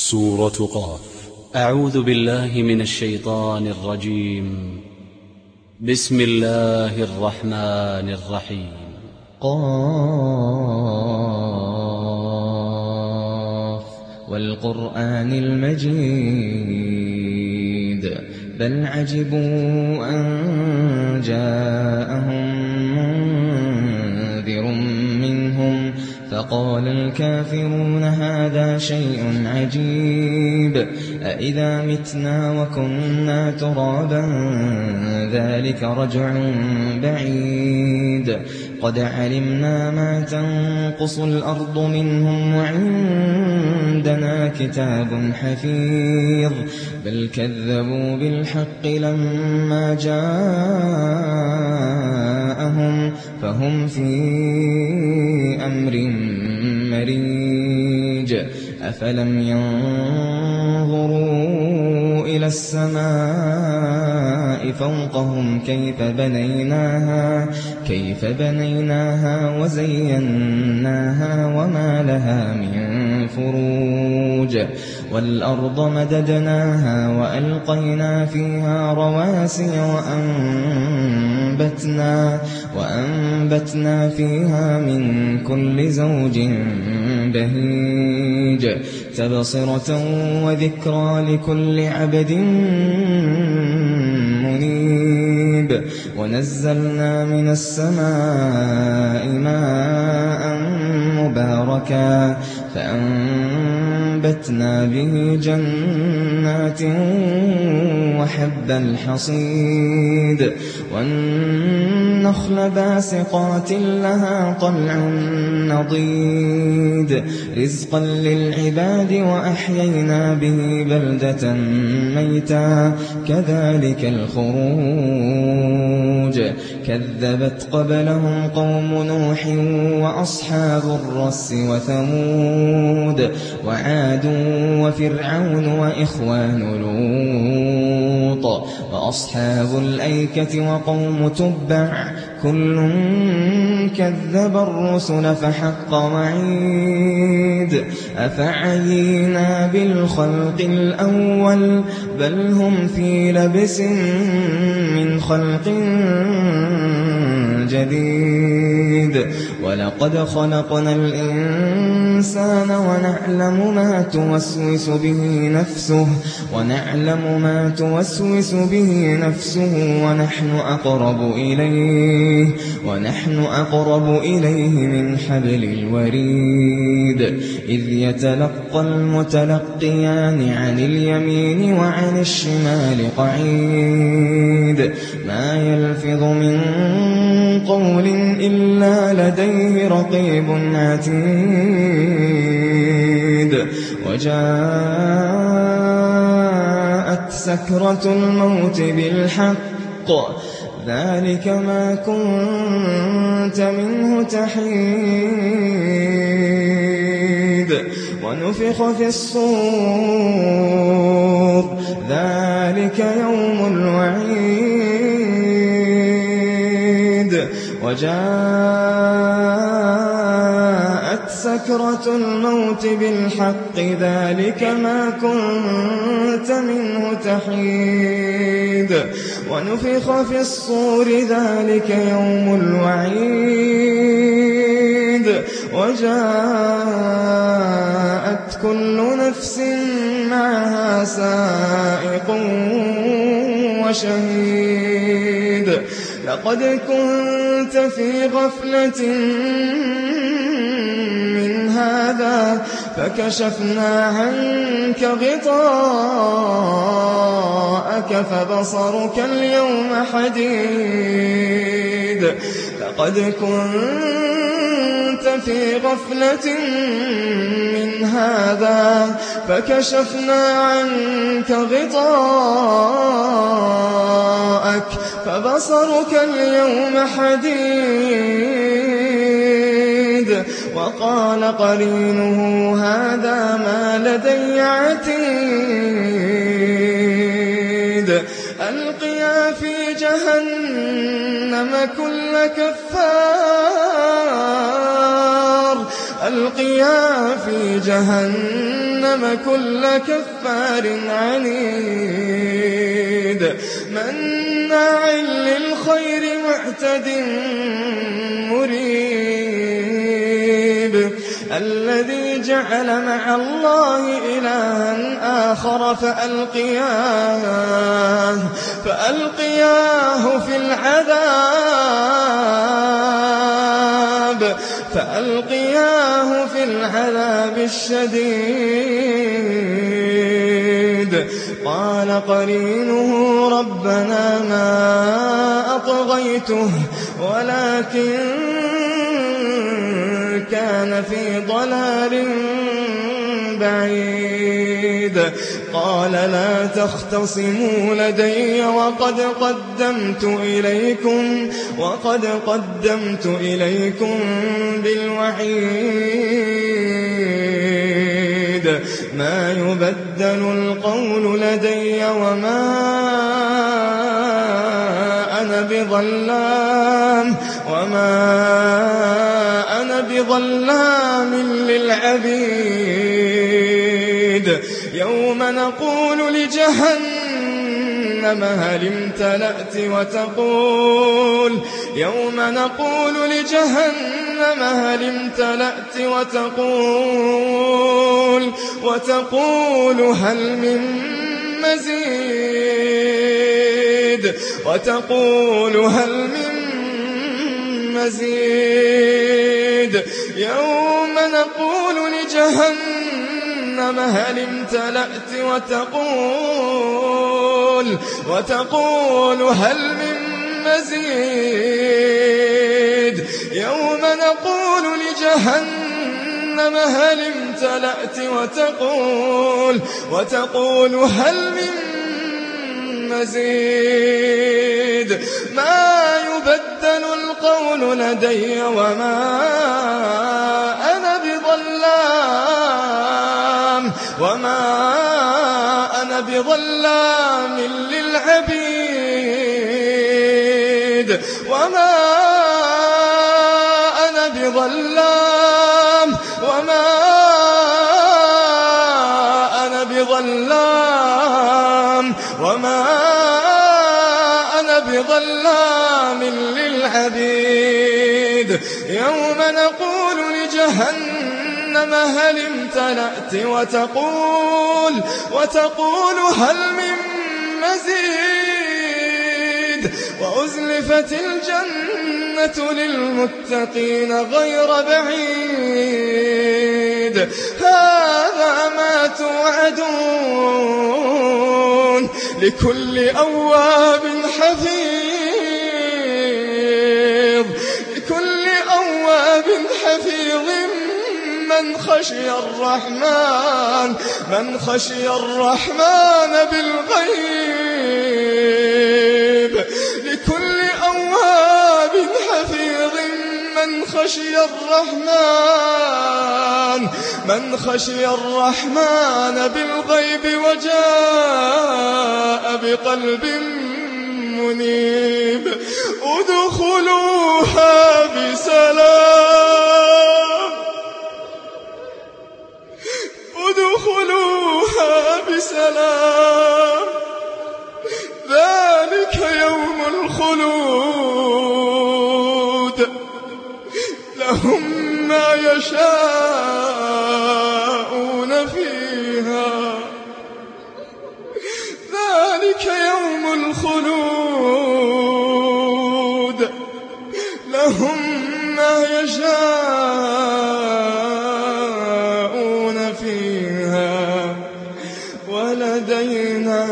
سورة قاف. أعوذ بالله من الشيطان الرجيم. بسم الله الرحمن الرحيم. قاف والقرآن المجيد بل عجبوا أن جاءهم منذر منهم فقال الكافرون هذا شيء عجيب أإذا متنا وكنا ترابا ذلك رجع بعيد قد علمنا ما تنقص الأرض منهم وعندنا كتاب حفيظ بل كذبوا بالحق لما جاءهم فهم في أمر مريج أفلم ينظروا إلى السماء فوقهم كيف بنيناها وزيناها وما لها من فروج والأرض مددناها وألقينا فيها رواسي وأنبتنا فيها من كل زوج بهيج تبصرة وذكرى لكل عبد منيب ونزلنا من السماء ماء مباركا فأنبتنا به جنات وحب الحصيد والنخل باسقات لها طلع نضيد رزقا للعباد وأحيينا به بلدة ميتا كذلك الخروج كذبت قبلهم قوم نوح وأصحاب الرس وثمود وعاد وفرعون وإخوان لوط وأصحاب الأيكة وقوم تبع كل كذب الرسل فحق وعيد أفعينا بالخلق الأول بل هم في لبس من خلق جديد ولقد خلقنا الإنسان ونعلم ما توسوس به نفسه ونحن أقرب إليه من حبل الوريد إذ يتلقى المتلقيان عن اليمين وعن الشمال قعيد ما يلفظ من قول إلا لديه رقيب عتيد وجاءت سكرة الموت بالحق ذلك ما كنت منه تحيد ونفخ في الصور ذلك يوم الوعيد وجاءت سكرة الموت بالحق ذلك ما كنت منه تحيد ونفخ في الصور ذلك يوم الوعيد وجاءت كل نفس معها سائق وشهيد لقد كنت في غفلة من هذا فكشفنا عنك غطاءك فبصرك اليوم حديد لقد كنت في غفلة من هذا فكشفنا عنك غطاءك فبصرك اليوم حديد وقال قرينه هذا ما لدي عتيد ألقيا في جهنم كل كفار ألقيا في جهنم جهنم كل كفار عنيد مناع للخير معتد مريب الذي جعل مع الله إلها آخر فألقياه في العذاب الشديد قال قرينه ربنا ما أطغيته ولكن كان في ضلال بعيد قال لا تختصموا لدي وقد قدمت إليكم بالوعيد ما يبدل القول لدي وما أنا بظلام للعبيد يوم نقول لجهنم هل امتلأت وتقول هل من مزيد يوم نقول لجهنم هل امتلأت وتقول هل من مزيد يوم نقول لجهنم هل امتلأت وتقول هل من مزيد ما يبدل القول لدي وما أنا بظلام للعبيد وما أنا بظلام للعبيد يوم نقول لجهنم هل امتلأت وتقول هل من مزيد وأزلفت الجنة للمتقين غير بعيد هذا ما توعدون لكل أواب حفيظ من خشي الرحمن بالغيب لكل أواب حفيظ من خشي الرحمن بالغيب وجاء بقلب منيب ادخلوها بسلام ذلك يوم الخلود لهم ما يشاءون فيها ذلك يوم الخلود لهم ما يشاءون فيها ولدينا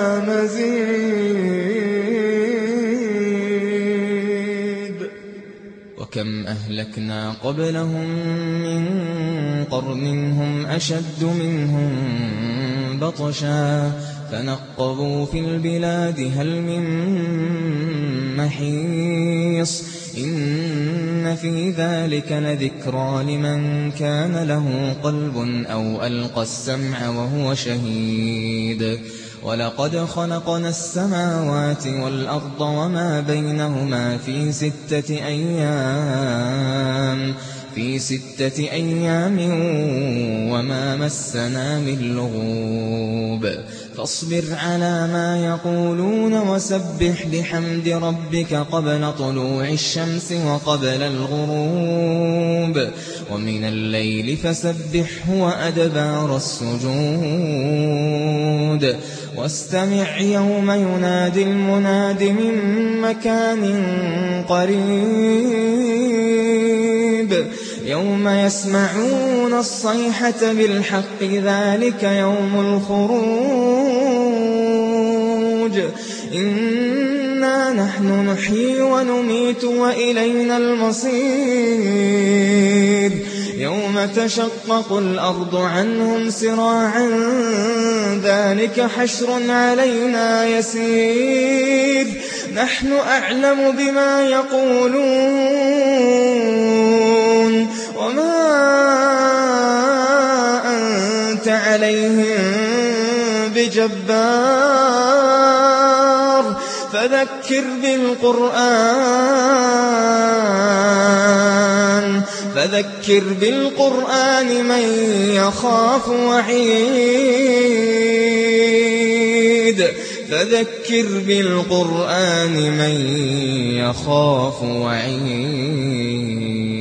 مزيد وكم أهلكنا قبلهم من قرن هم أشد منهم بطشا فنقبوا في البلاد هل من محيص إن في ذلك لذكرى لمن كان له قلب أو ألقى السمع وهو شهيد ولقد خلقنا السماوات والأرض وما بينهما في 6 أيام في 6 أيام وما مسنا من لغوب فاصبر على ما يقولون وسبح بحمد ربك قبل طلوع الشمس وقبل الغروب ومن الليل فسبحه وأدبار السجود واستمع يوم ينادي المناد من مكان قريب يوم يسمعون الصيحة بالحق ذلك يوم الخروج إنا نحن نحيي ونميت وإلينا المصير يوم تشقق الأرض عنهم سراعا ذلك حشر علينا يسير نحن أعلم بما يقولون وما أنت عليهم بجبار فذكر بالقرآن من يخاف وعيد فذكر بالقرآن من يخاف وعيد